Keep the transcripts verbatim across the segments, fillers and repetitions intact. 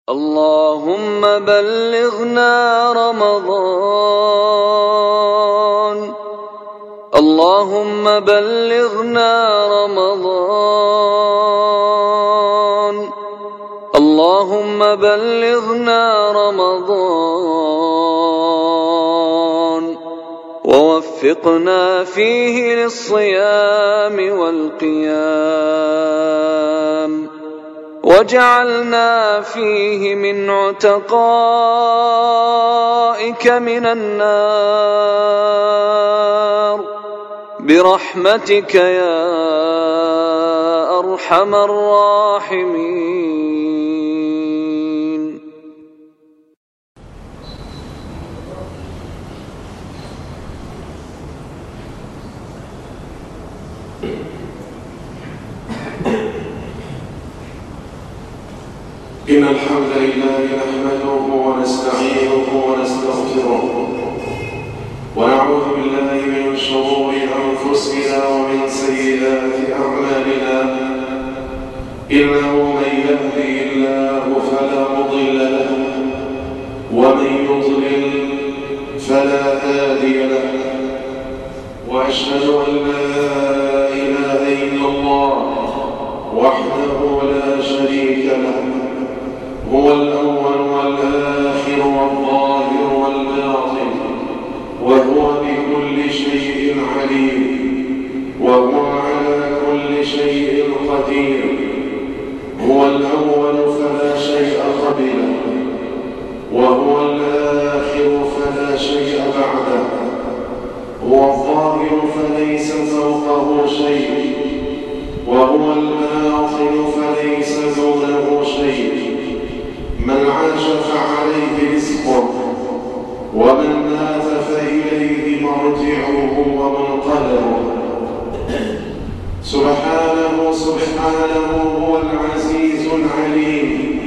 اللهم بلغنا رمضان اللهم بلغنا رمضان اللهم بلغنا رمضان ووفقنا فيه للصيام والقيام واجعلنا فيه من عتقائك من النار برحمتك يا أرحم الراحمين. إن الحمد لله نحمده ونستعينه ونستغفره ونعوذ بالله من شرور أنفسنا ومن سيئات أعمالنا إنه من يهدي الله فلا مضل له ومن يضلل فلا هادي له وأشهد أن لا إله إلا الله وحده لا شريك له هو الأول والآخر والظاهر والباطن وهو بكل شيء عليم وهو على كل شيء قدير. هو الأول فلا شيء قبله وهو الآخر فلا شيء بعده هو الظاهر فليس فوقه شيء وهو الباطن فليس دونه شيء. من عاش فعليه رزقه ومن مات فإليه مرجعه ومنقلبه. سبحانه سبحانه هو العزيز العليم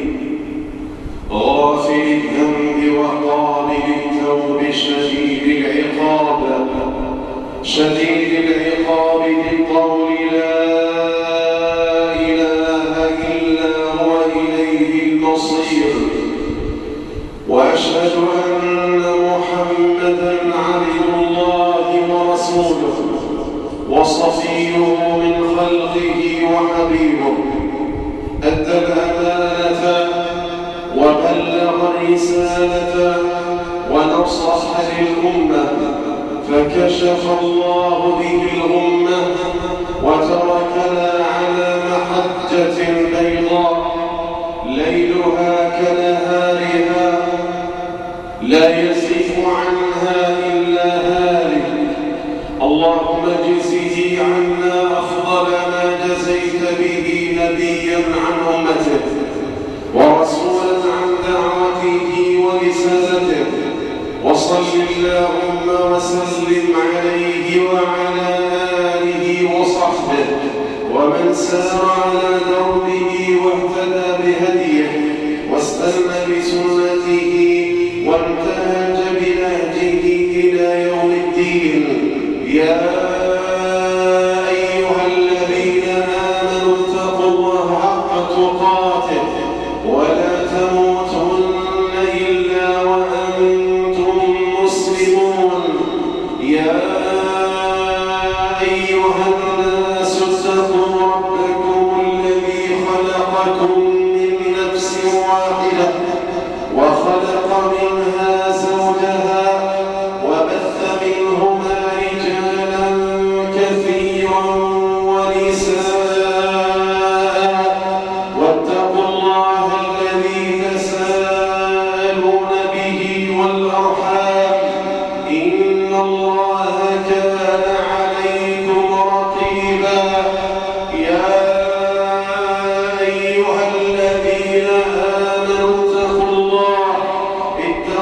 غافر الذنب وقابل التوب شديد العقاب شديد العقاب بالقول لا إله إلا هو إليه المصير. وأشهد أن محمدًا عبد الله ورسوله وصفيه من خلقه وحبيبه أدى الأمانة وبلغ الرسالة ونصح للأمة فكشف الله به الأمة وتركنا على محجة بيضاء ليلها كنهارها لا يزيغ عنها إلا هالك. اللهم اجزه عنا أفضل ما جزيت به نبيا عن أمته ورسولا عن دعوته ورسالته وصل اللهم وسلم عليه وعلى آله وصحبه ومن سار على دربه واهتدى بهديه واستنى بسنته وانتهج بنهجه إلى يوم الدين. يا أيها الذين آمنوا اتقوا الله حق تقاته ولا تموتن إلا وأنتم مسلمون. يا أيها الناس اتقوا ربكم الذي خلقكم من نفس واحدة وخلق منها زوجها وبث منهما رجالا كثيرا ونساء واتقوا الله الذي تساءلون به والأرحام إن الله كان عليكم رقيبا. يا أيها الذين آمنوا اتقوا الله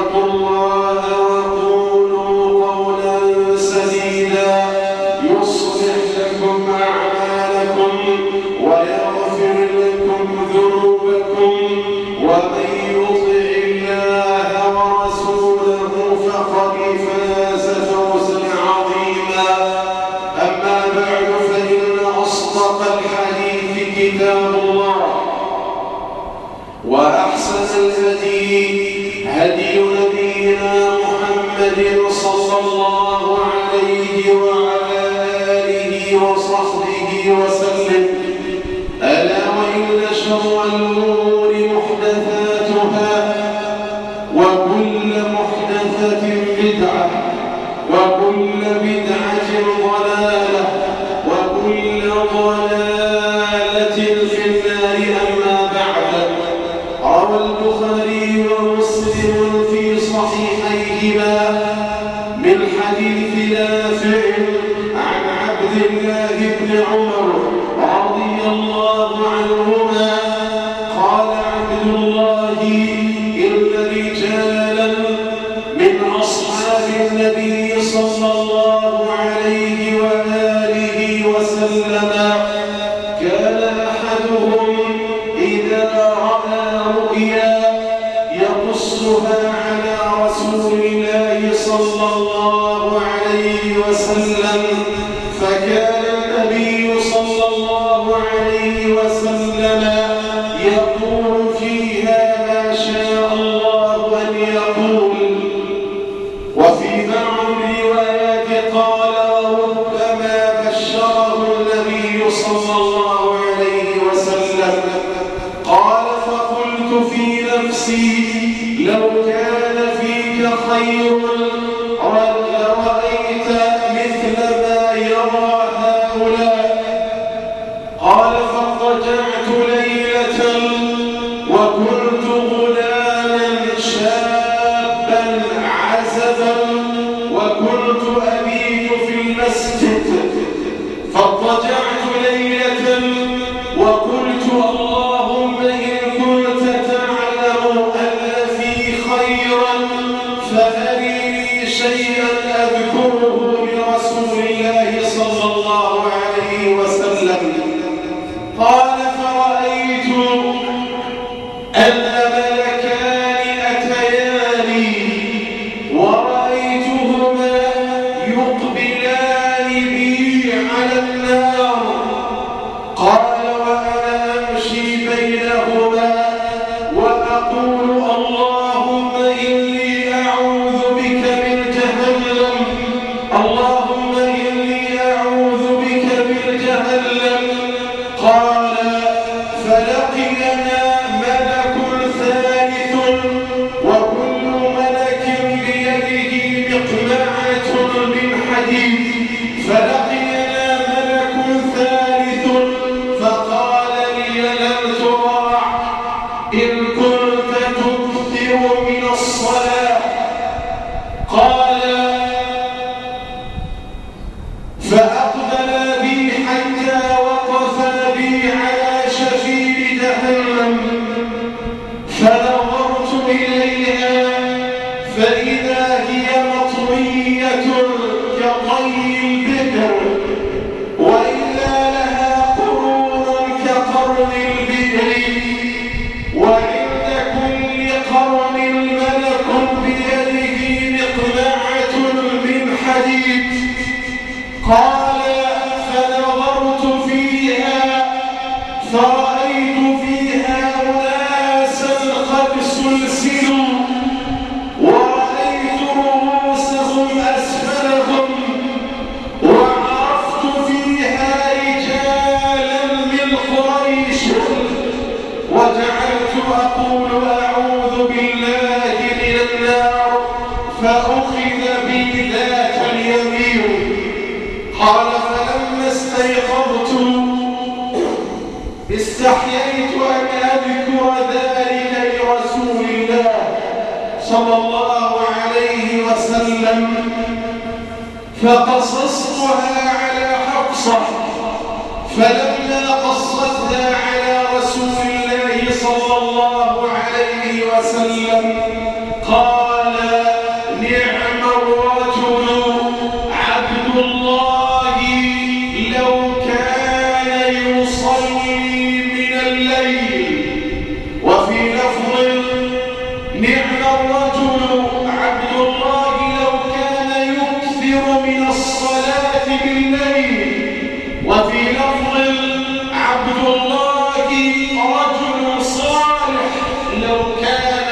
الهدي هدي نبينا محمد صلى الله عليه وعلى آله وصحبه وسلم. ألا وإن شر الأمور محدثاتها وكل محدثة بدعة وكل بدعة ضلالة وكل ضلالة في النار. أما بعد، روى البخاري ومسلم في صحيحيهما من حديث نافع عن عبد الله بن عمر رضي الله عنهما قال عبد الله: إن رجالا من أصحاب النبي صلى الله عليه وآله وسلم كان أحدهم إذا رأى رؤيا يقصها على رسول الله صلى الله عليه وسلم، فكان النبي صلى الله عليه وسلم يقول فيها ما شاء الله أن يقول. وفي بعض الروايات قال: ربما بشره النبي صلى الله عليه وسلم. قال: فقلت في نفسي: لو كان فيك خير لرأيت مثل ما يرى هؤلاء. قال: فاضطجعت ليلة وكنت غلاما شابا عزبا وكنت أبيت في المسجد، فاضطجعت ليلة وقلت: اللهم إن كنت تعلم أن في خيرا فأرني شيئا أذكره لرسول الله صلى الله عليه وسلم. قال: فرأيت أن ملكان أتياني ورأيتهما يقبلان بي على النار. قال: وأنا أمشي بينهما وأقول: اللهم إني أعوذ بك من جهنم، اللهم إني أعوذ بك من جهنم. قال: فلقينا ملك ثالث وكل ملك بيده مقمعة من حديد، فلقينا ملك ثالث فقال لي: لن تراع إن كنت تكثر من الصلاة. قال: فأقبل بي حتى وقف بي على شفير جهنم، فنظرت إليها فإذا هي مطوية كطي البدر، وإذا لها قرون كقرن البئر، وعند كل قرن ملك بيده مقمعة من حديد. قال: فنظرت فيها فرأيت فيها أناسا قد سلسلوا، ورأيت رؤوسهم أسفلهم، وعرفت فيها رجالا من قريش، وجعلت أقول: أعوذ بالله من النار، فأخذ بي ذات اليمين. قال: فلما استيقظت استحييت أن أذكر ذلك لرسول الله صلى الله عليه وسلم، فقصصتها على حفصة، فلما قصتها على رسول الله صلى الله عليه وسلم قال: نعم الرجل عبد الله لو كان يصلي من الليل. وفي لفظ: نعم الرجل عبد الله لو كان يكثر من الصلاة بالليل. وفي لفظ: عبد الله رجل صالح لو كان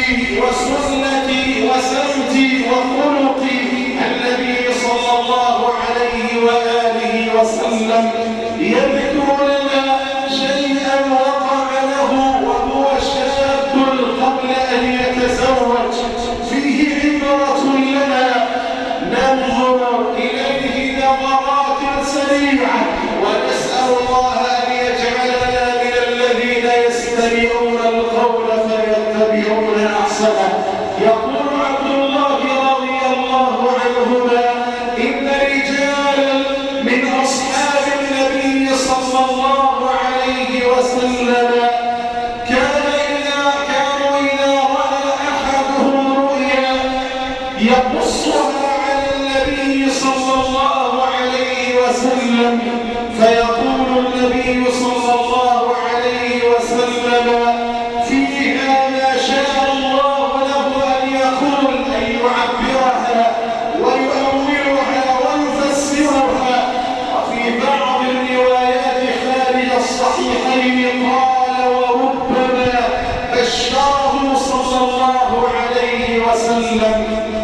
وهدي وسنتي وسمتي وخلقي النبي صلى الله عليه وآله وسلم يذكر لنا شيئا وقع له وهو شاب قبل أن يتزوج فيه عبرة لنا ننظر إليه نظرات سريعة ونسأل الله أن يجعلنا من الذين يستمعون القول فيتبعون أحسنه. يقول عبد الله رضي الله عنهما إن رجالا من أصحاب النبي صلى الله عليه وسلم كان إذا كانوا إذا رأى أحدهم رؤيا يقصها على النبي صلى الله عليه وسلم فيقول النبي صلى الله عليه وسلم فيها ما شاء الله له أن يقول أن يعبرها ويؤولها ويفسرها. وفي بعض الروايات خارج الصحيحين قال وربما بشره صلى الله عليه وسلم.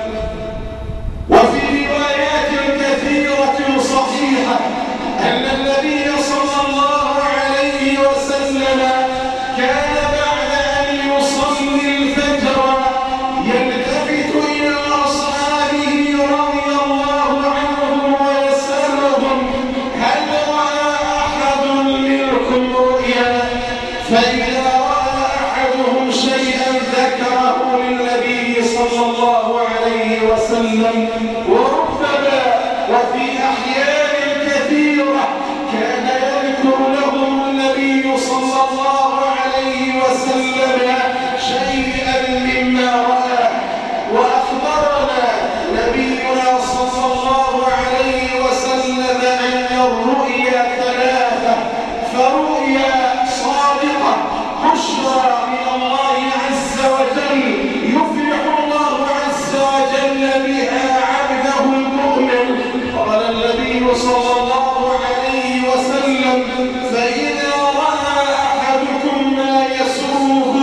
وفي روايات كثيرة صحيحة أن النبي صلى الله عليه وسلم كان بعد أن يصلي الفجر يلتفت إلى أصحابه رضي الله عنهم ويسألهم هل رأى أحد منكم رؤيا؟ فإذا رأى أحدهم شيئا ذكره للنبي صلى الله عليه وسلم. وربما وفي أحيان كثيرة كان يذكر لهم النبي صلى الله عليه وسلم شيئا مما رأى. وأخبرنا نبينا صلى الله عليه وسلم أن الرؤيا ثلاثة، فرؤيا صادقة بشرى من الله عز وجل يفرح الله عز وجل بها عبده المؤمن. قال النبي صلى الله عليه وسلم فإذا رأى أحدكم ما يسوءه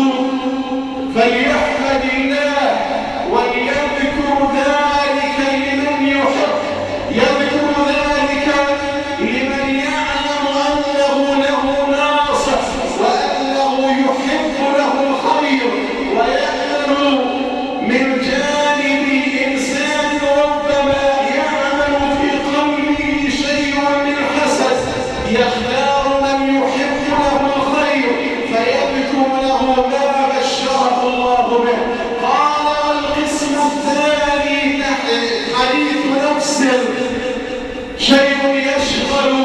فليحمد الله وليذكر ذلك لمن يحب، يذكر ذلك لمن يعلم أنه له ناصح وأنه يحب له الخير ويأمل من جانب إنسان ربما يعمل في قلبه شيء من حسد يختار من يحب له الخير فيذكر له ما بشره الله به. قال والقسم الثاني حديث نفس شيء يشغل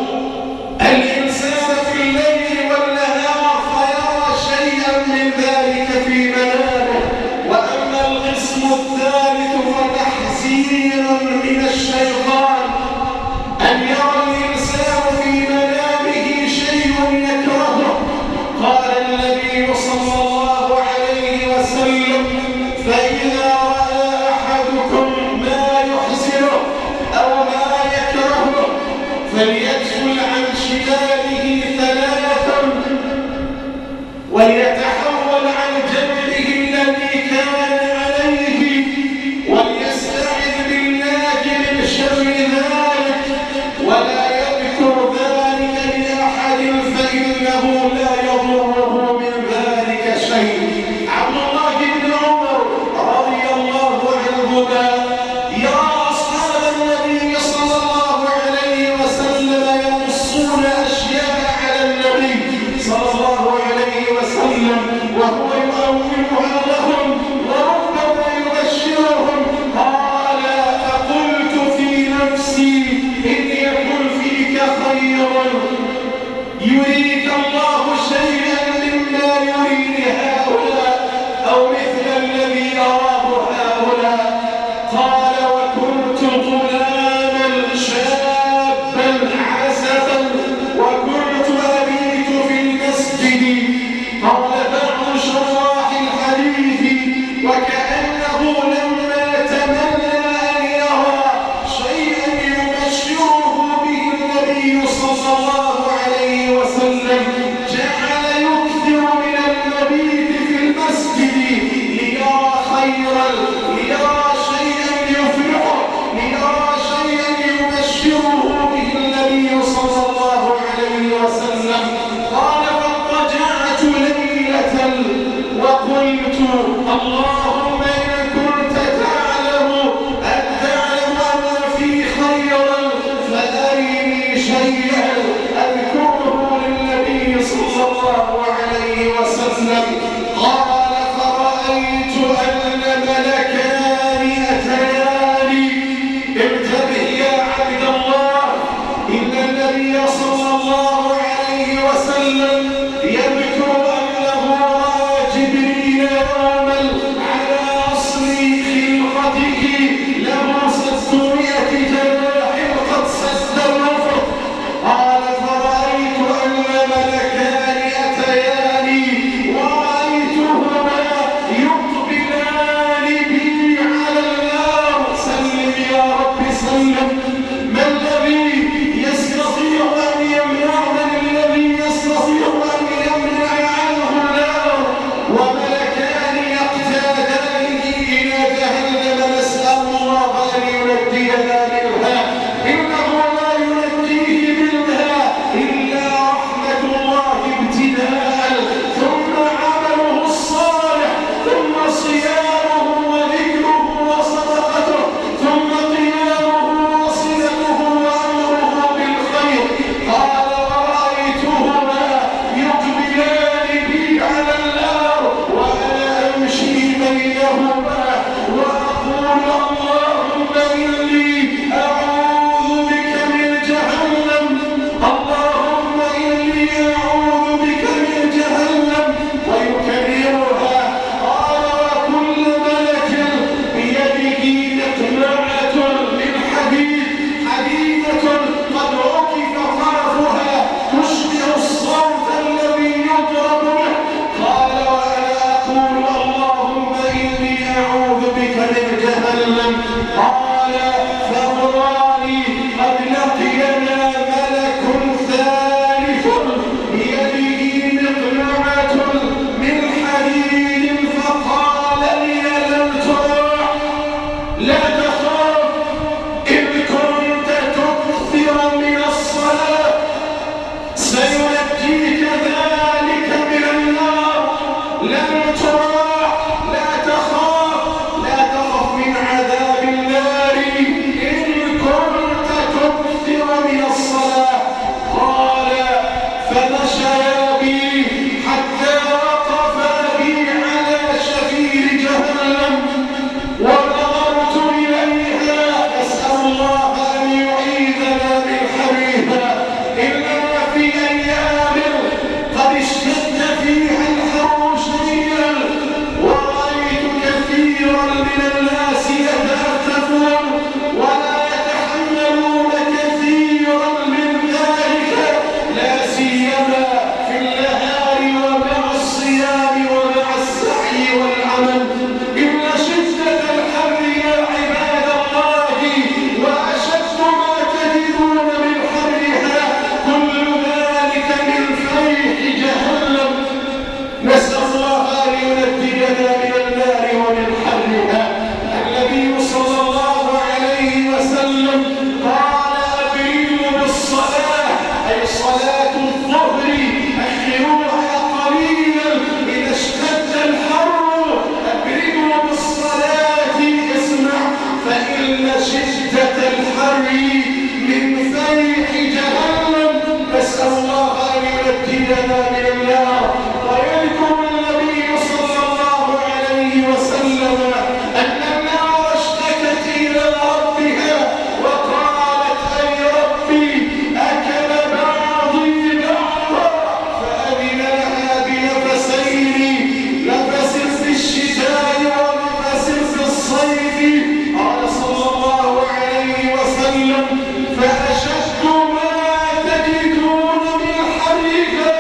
الإنسان في الليل والنهار فيرى شيئا من ذلك في منامه. وأما القسم الثالث فتحذير من الشيطان أن يرى الإنسان في منامه شيء يكرهه. قال النبي صلى الله عليه وسلم فإذا رأى أحدكم ما يحزنه أو ما يكرهه فليدخل عن شماله ثلاثا وليتحول عن جنبه الذي كان عليه وليستعذ بالله من شر لينجينا منها، إنه لا ينجيه منها إلا رحمة الله ابتداء، ثم عمله الصالح، ثم صيامه وذكره وصدقته، ثم قيامه وصلته وأمره بالخير. قال ورأيتهما يقبلان بي على النار وأنا أمشي بينهما وأقول اللهم إني أعوذ بك من جهنم، اللهم إني أعوذ بك من جهنم، ويكررها. قال وكل ملك بيده مقنعة من حديد، حديدة قد عكف طرفها تشبه الصوت الذي يضرب به. قال وأنا أقول اللهم إني أعوذ بك من جهنم. قال فوراني قد لقينا ملك ثالث بيده مقنعة من حديد فقال لي لن تروع، لا تخاف، إن كنت تكثر من الصلاة سينجيك ذلك من النار، لن تروع، لا تخاف، لا تخف من عذاب النار إن كنت تكثر من الصلاة. قال فمشيا بي حتى وقفا بي على شفير جهنم ونظرت إليها، أسأل الله أن يعيذنا من حرها. إننا في أيام قد اشتد فيها الحر شديدا، ورأيت كثيرا من الناس يتأففون ولا يتحملون كثيرا من ذلك، لا سيما في النهار ومع الصيام ومع السعي والعمل. إن شدة الحر يا عباد الله وأشد ما تجدون من حرها كل ذلك من فيح جهنم، نسأل الله أن ينجينا من النار ومن حرها. النبي صلى الله عليه وسلم قال أبرموا بالصلاة، أي صلاة الظهر أخروها قليلا إذا اشتد الحر، أبرموا بالصلاة. اسمع، فإن شدة الحر من فيح جهنم، نسأل الله أن ينجينا من النار. ويذكر النبي صلى الله عليه وسلم أن النار اشتكت إلى ربها وقالت أي ربي أكل بعضي بعضا، فأذن لها بنفسين، نفس في الشتاء ونفس في الصيف. قال صلى الله عليه وسلم فأشد ما تجدون من حرها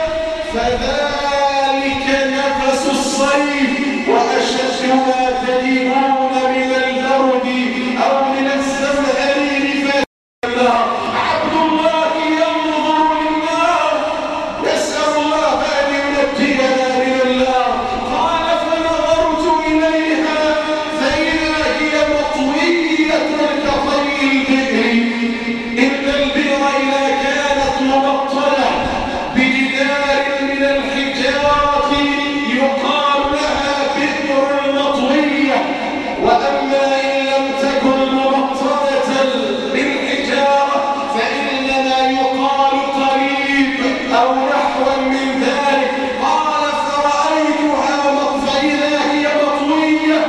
فذلك نفس الصيف، وأشد ما تجدون من البرد أو من الزمهرير فالنار. عبد الله ينظر للنار، نسأل الله أن ينجينا من النار. قال فنظرت إليها فإذا هي مطوية كطي البئر، إن البئر إذا كانت مبطلة بجدار من الحجارة يقال لها بئر مطوية، وأما إن لم تكن مبطلة بالحجارة فإنما يقال قريب أو نحو من ذلك. قال فرأيتها فإذا هي مطوية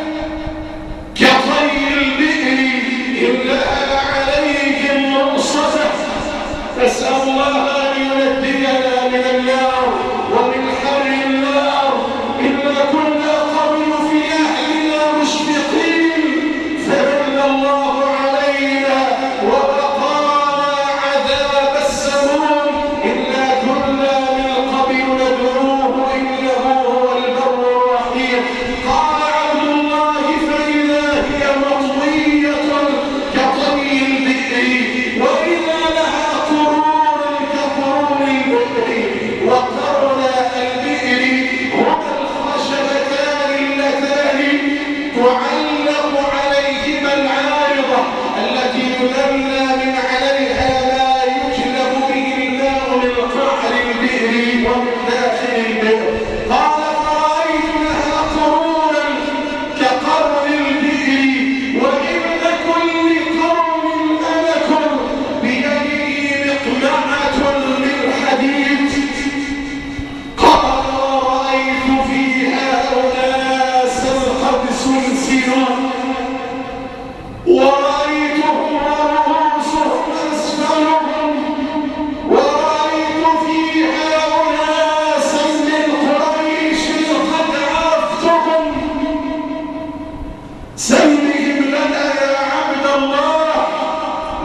كطي البئر إنها عليهم مؤصدة. نسأل الله أن ينجينا من النار ومن حر النار. إنا كنا قبل في أهلنا مشفقين فمن الله علينا ووقانا عذاب السموم. إنا كنا من قبل ندعوه إنه هو البر الرحيم. قال عبد الله فإذا هي مطوية كطي البئر وإذا لها قرون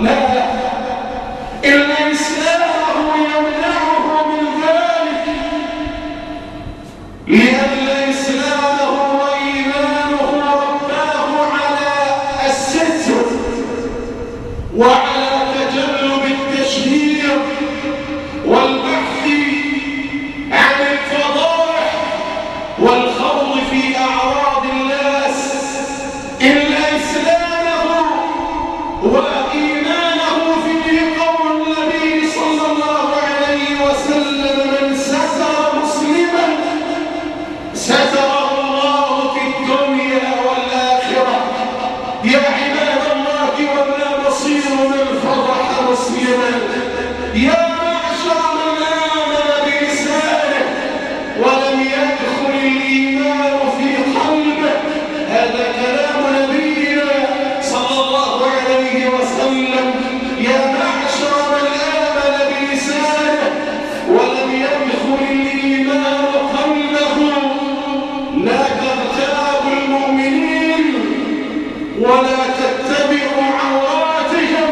لا، إن إسلامه يمنعه من ذلك، لأن إسلامه وإيمانه رباه على الستر وعلى تجنب التشهير والبحث عن الفضائح والخوض في أعراض الناس. إن إسلامه وإيمانه في قول النبي صلى الله عليه وسلم: من ستر مسلما ستره الله في الدنيا والآخرة. يا عباد الله، ولا نصير من فرح مسلما. يا معشر من آمن بلسانه ولم يدخل الإيمان في قلبه. هذا كلام نبينا صلى الله عليه وسلم. يا معشر من آمن بلسانه ولم يدخل الإيمان قلبه، لا تغتابوا المؤمنين ولا تتبعوا عوراتهم.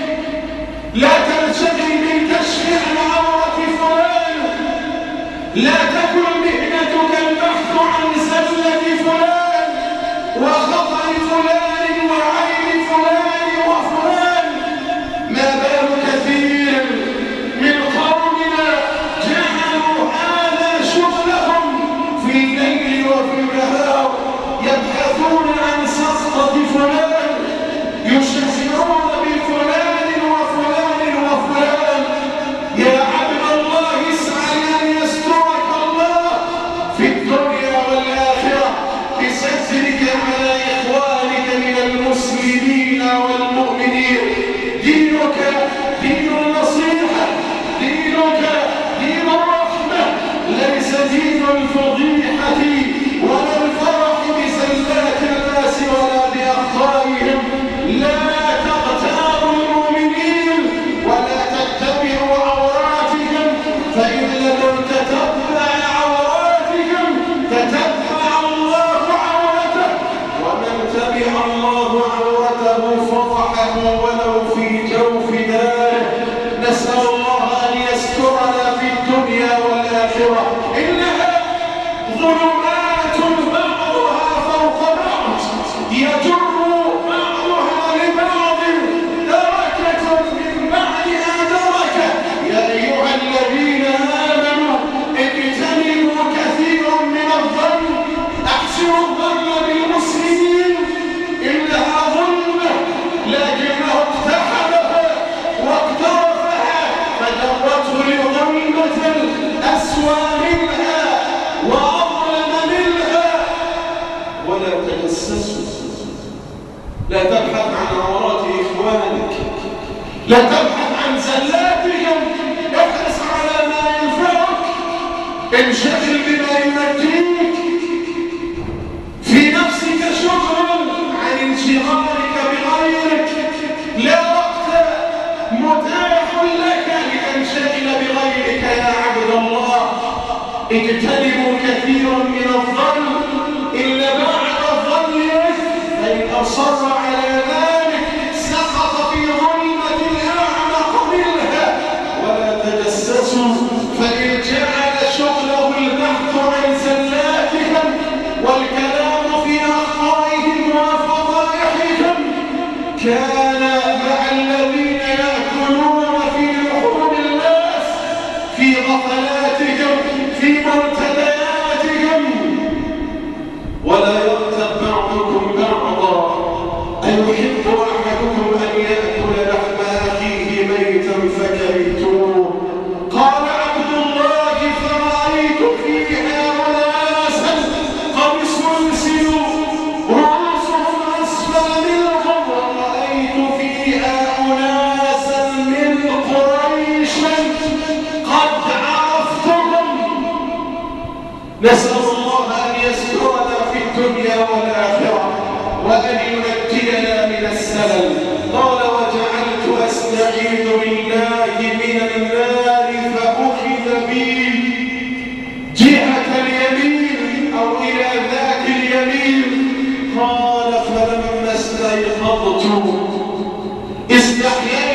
لا تنشغل بالكشف عن عورة فلان. لا تكن مهنتك البحث عن زلة فلان وخطأ فلان وعيب فلان وفلان. ما بال كثير من قومنا جعلوا هذا شغلهم في الليل وفي النهار، يبحثون عن سقطة فلان، يشهرون بفلان وفلان وفلان. يا عبد الله، اسعى أن يسترك الله في الدنيا والآخرة بسترك على إخوانك من المسلمين والمؤمنين. دينك دين النصيحة، دينك دين الرحمة، ليس دين الفضيحة ولا الفرح بزلات الناس ولا بأخطائهم. لا تغتابوا المؤمنين ولا تتبعوا عوراتهم، فإن لم تتبع عوراتهم تتبع الله عورته، ومن تبع الله عورته فضحه ولو في جوف داره. نسأل الله أن يسترنا في الدنيا والآخرة. إنها ظلمات بعضها فوق بعض، يجر بعضها لبعض دركة من بعدها دركة. يا أيها الذين آمنوا اجتنبوا كثيرا من الظن، أحسنوا الظن بالمسلمين. إنها ظلمة لكنه اقتحمها واقترفها فجرته لظلمة أسوأ منها وأظلم منها. ولا تجسسوا، لا تبحث عن عورات إخوانك، لا تبحث عن زلاتهم، احرص على ما ينفعك، انشغل بما ينجيك. في نفسك شغل عن انشغالك بغيرك. لا وقت متاح لك لتنشغل بغيرك يا عبد الله. اجتنبوا كثيرا من الظن، إلا بعد الظن فإن أصر على ذلك سقط في ظلمة أعمق منها. ولا تجسسوا، فإن جعل شغله البحث عن زلاتهم والكلام في أخطائهم وفضائحهم، كان مع الذين يأكلون في لحوم الناس في غفلاتهم في مرتدياتهم. ولا يغتب بعضكم بعضا، أيحب أحدكم أن يأكل لحم أخيه ميتا فكرهتموه. قال عبد الله: فرأيت فيها أناسا قد سلسلوا رؤوسهم أسفل منهم، ورأيت فيها أناسا من قريش قد عرفتهم. نسأل الله أن يسترنا في الدنيا والآخرة وأن ينجينا من السلل. قال: وجعلت أستعيذ بالله من النار فأخذ بي جهة اليمين أو إلى ذات اليمين. قال: فلما استيقظت استحييت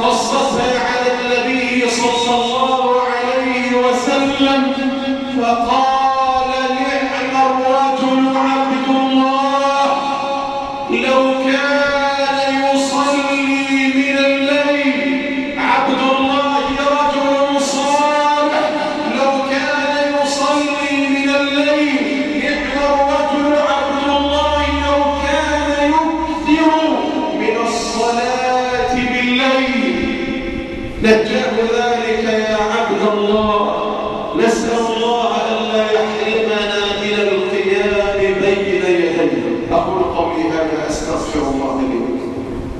وقصتها على النبي صلى الله عليه وسلم فقال نعم الرجل عبد الله لو كان يصلي من الليل. عبد الله رجل صالح لو كان يصلي من الليل. نعم الرجل عبد الله لو كان يكثر من الصلاة بالليل. نجاه ذلك يا عبد الله. نسأل الله ألا يحرمنا من القيام بين يديه. أقول قولي هذا أستغفر الله لي ولكم.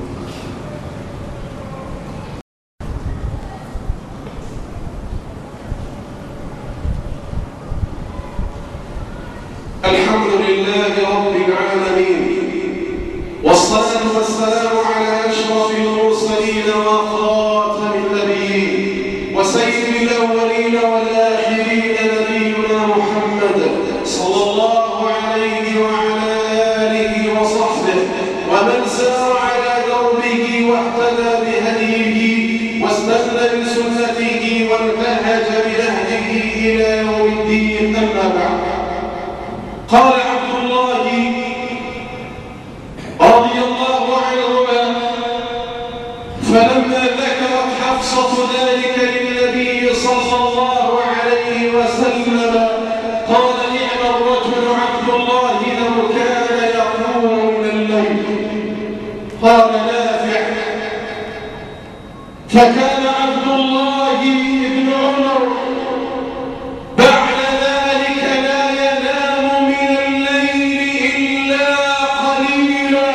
الحمد لله رب العالمين والصلاة والسلام على أشرف المرسلين وخاتم النبيين وسيد الأولين والآخرين نبينا محمد صلى الله عليه وعلى آله وصحبه ومن سار على دربه واهتدى بهديه واستنى بسنته وانتهج بنهجه إلى يوم الدين. أما بعد، قال عبد الله رضي الله عنهما فلما ذكرت حفصة ذلك للنبي صلى الله عليه وسلم قال نعم الرجل عبد الله لو كان يقوم من الليل. قال نافع فكان عبد الله بن عمر بعد ذلك لا ينام من الليل إلا قليلا.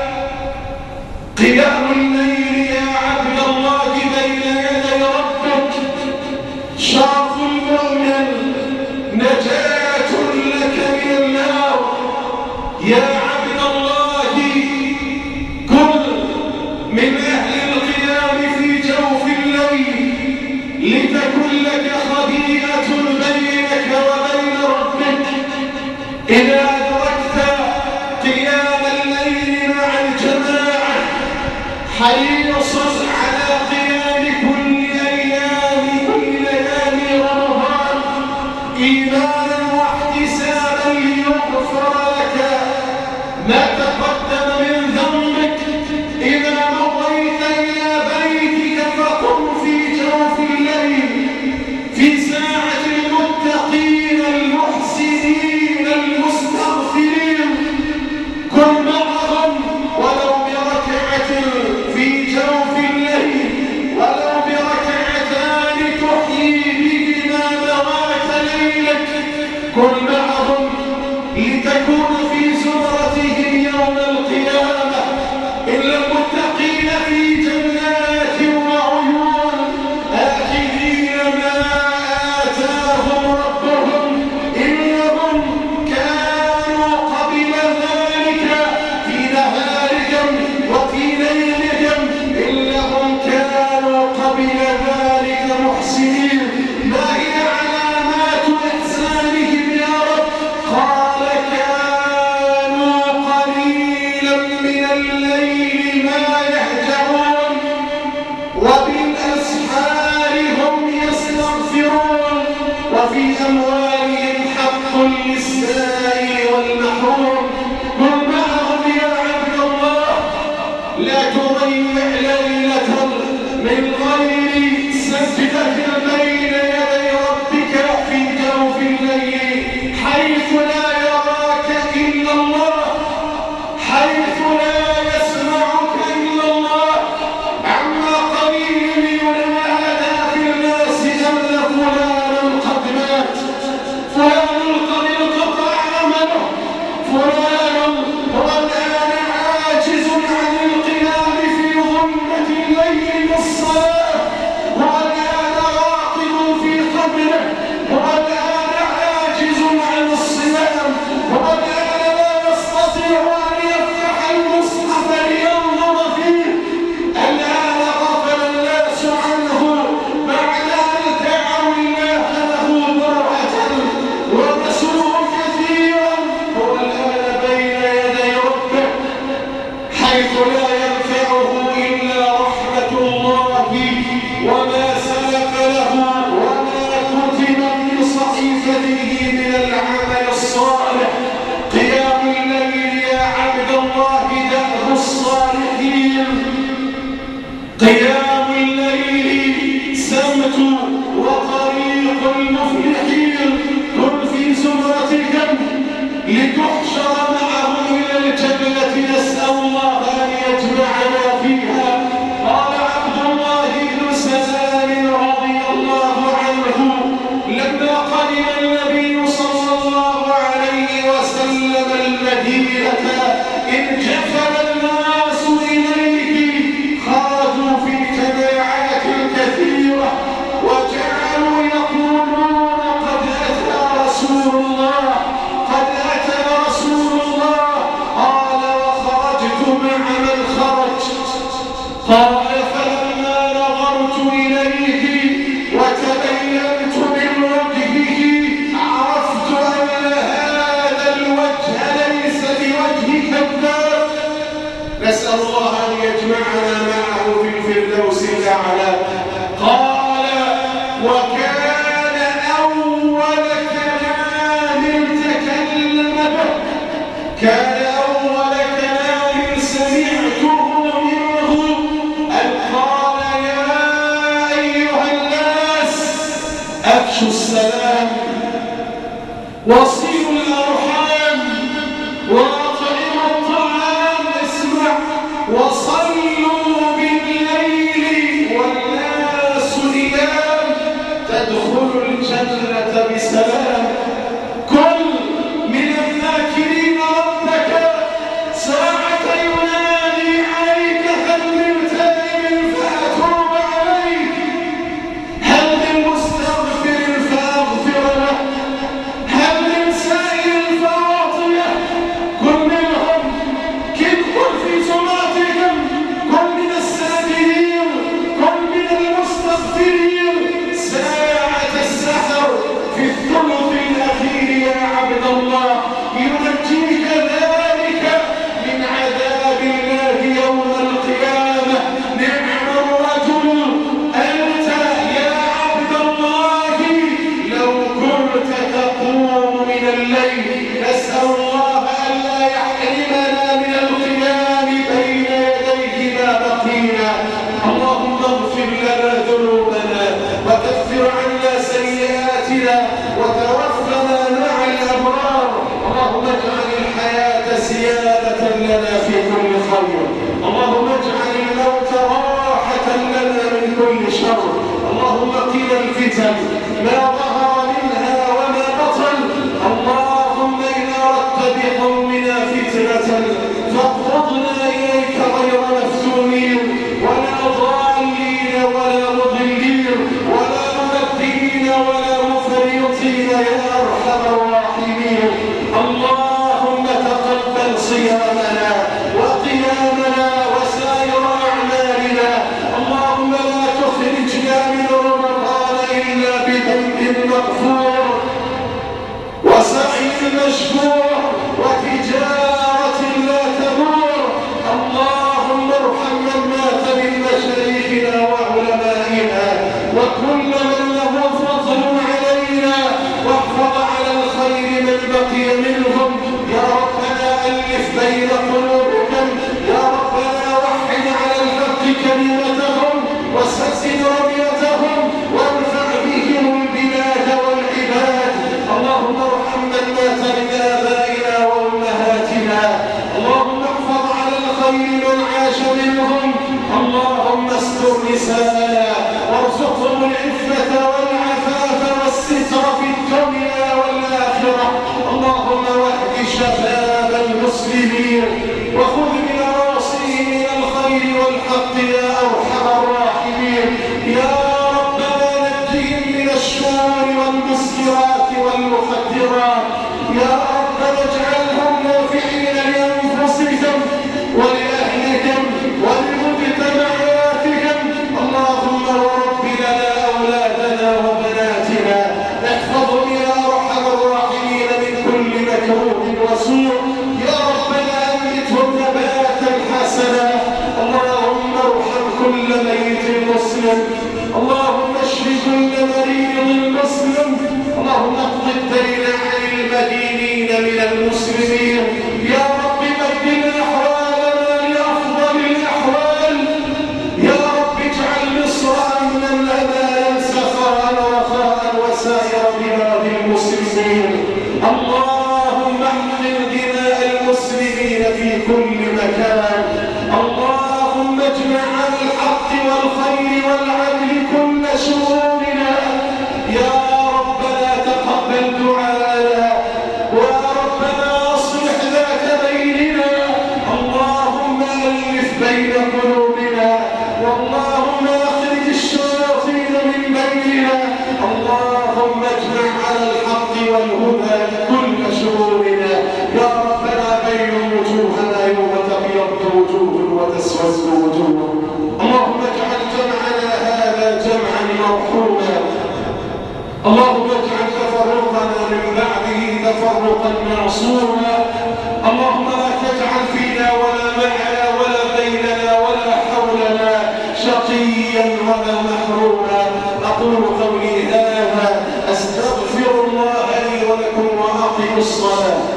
قيام الليل يا عبد الله بين يدي ربك شرف المؤمن، نجاة لك من النار. يا عبد الله كن من أهل القيام في جوف الليل لتكن لك خبيئة بينك وبين ربك. إذا أدركت قيام الليل مع الجماعة حريص على قيام كل أيام كل ليالي رمضان إيمانا واحتسابا ليغفر لك ما تقدم من ذنبك. إذا مضيت إلى بيتك فقم في جوف الليل في ساعة المتقين المحسنين المستغفرين. كن معهم ولو بركعة في جوف الليل، ولو بركعتان تحيي بهما موات ليلك. كن معهم لتكون في زمرتهم يوم القيامة. إن المتقين في جنات وعيون آخذين ما آتاهم ربهم إنهم كانوا قبل ذلك في نهارهم وفي ليلهم إنهم كانوا قبل ذلك محسنين. ما هي علامات إحسانهم يا رب؟ قال كانوا قليلا من الليل ما يهجعون وبالأسحار هم يستغفرون وفي أموالهم حق للسائل والمحروم. كن معهم يا عبد الله. لا تضيع ليلة من غير سجدة بين يدي ربك في جوف الليل حيث لا يراك إلا الله، حيث لا يسمعك إلا الله. عما قليل ينادى في الناس أن فلانا قد مات، فلان قد انقطع عمله، فلان هو الآن عاجز عن القيام في ظلمة الليل بالصلاة. قيام الليل سمت وطريق المفلحين. كن في زمرتهم لتحشر معهم إلى الجنة، نسأل الله أن يجمعنا فيها. قال عبد الله بن سلام رضي الله عنه: لما قدم النبي صلى الله عليه وسلم المدينة انجفل الناس إليه، خرجوا في جماعات كثيرة وجعلوا يقولون: قد أتى رسول الله، قد أتى رسول الله. قال: وخرجت مع من خرج. قال: فلما نظرت إليه وتبينت من وجهه عرفت أن هذا الوجه ليس بوجه كذاب. نسأل الله أن يجمعنا معه في الفردوس الأعلى. قال: وكان أول كلام تكلم به، كان أول كلام سمعته منه أن قال: يا أيها الناس أفشوا السلام وصلوا الأرحام وأطعموا الطعام. اسمع: وصلوا بالليل والناس نيام تدخلوا الجنة بسلام. كن من الذاكرين ربك ساعة ينادي عليك: هل من تائب فأتوب عليه، هل من مستغفر فأغفر له، هل من سائل فأعطيه. كن منهم، كن في زمرتهم، كن من السائلين، كن من المستغفرين. ساعة السحر في الثلث الأخير يا عبد الله ينجيك ذلك من عذاب الله يوم القيامة. نعم الرجل أنت يا عبد الله لو كنت تقوم من الليل. نسأل الله ألا يحرمنا من القيام بين يديه ما بقينا. اللهم اغفر لنا ذنوبنا وكفر عنا سيئاتنا وتوفنا مع الأبرار. اللهم اجعل الحياة زيادة لنا في كل خير. اللهم اجعل الموت راحة لنا من كل شر. اللهم قنا الفتن ما ظهر منها وما بطن. اللهم إن أردت بقومنا فتنة فاقبضنا إليك غير مفتونين ولا ضالين ولا مضلين ولا مبدلين ولا مفرطين يا أرحم الراحمين. اللهم تقبل صيامنا وقيامنا وسائر أعمالنا. اللهم لا تخرجنا من رمضان إلا بذنب مغفور وسعي مشكور وتجارة لا تبور. اللهم ارحم من مات من مشايخنا وعلمائنا وكل من له فضل علينا، واحفظ على الخير من بقي منهم. يا ربنا ألف بين قلوبهم، يا ربنا وحد على الحق كلمتهم وسدد رميتهم وارفع بهم البلاد والعباد. اللهم ارحم من مات من آبائنا وأمهاتنا. اللهم احفظ على الخير من عاش منهم. اللهم استر نساءنا وارزقهم العفة والعفاف والستر في الدنيا والآخرة. اللهم واهد شباب المسلمين وخذ بنواصيهم إلى الخير والحق يا أرحم الراحمين. يا ربنا نجهم من الشرور والمسكرات والمخدرات. يا ربنا اجعلهم نافعين لأنفسهم ولأهلهم ولمجتمعاتهم. اللهم رب لنا أولادنا وبناتنا، احفظهم يا أرحم الراحمين من كل مكروه وسوء. يا ربنا أنبتهم نباتا حسنا. اللهم ارحم كل ميت مسلم. اللهم اشف كل مريض مسلم. اللهم اقض الدين عن المدينين من المسلمين. يا رب والخير والعدل كل شؤوننا. يا ربنا تقبل دعاءنا، ويا ربنا أصلح ذات بيننا. اللهم ألف بين قلوبنا، واللهم أخرج الشياطين من بيننا. اللهم اجمع على الحق والهدى كل شؤوننا. يا ربنا بين وجوهنا يوم تبيض وجوه وتسود وجوه. اللهم اجعل جمعنا هذا جمعا مرحوما، اللهم اجعل تفرقنا من بعده تفرقا معصوما. اللهم لا تجعل فينا ولا معنا ولا بيننا ولا حولنا شقيا ولا محروما. أقول قولي هذا، أستغفر الله لي ولكم وأقم الصلاة.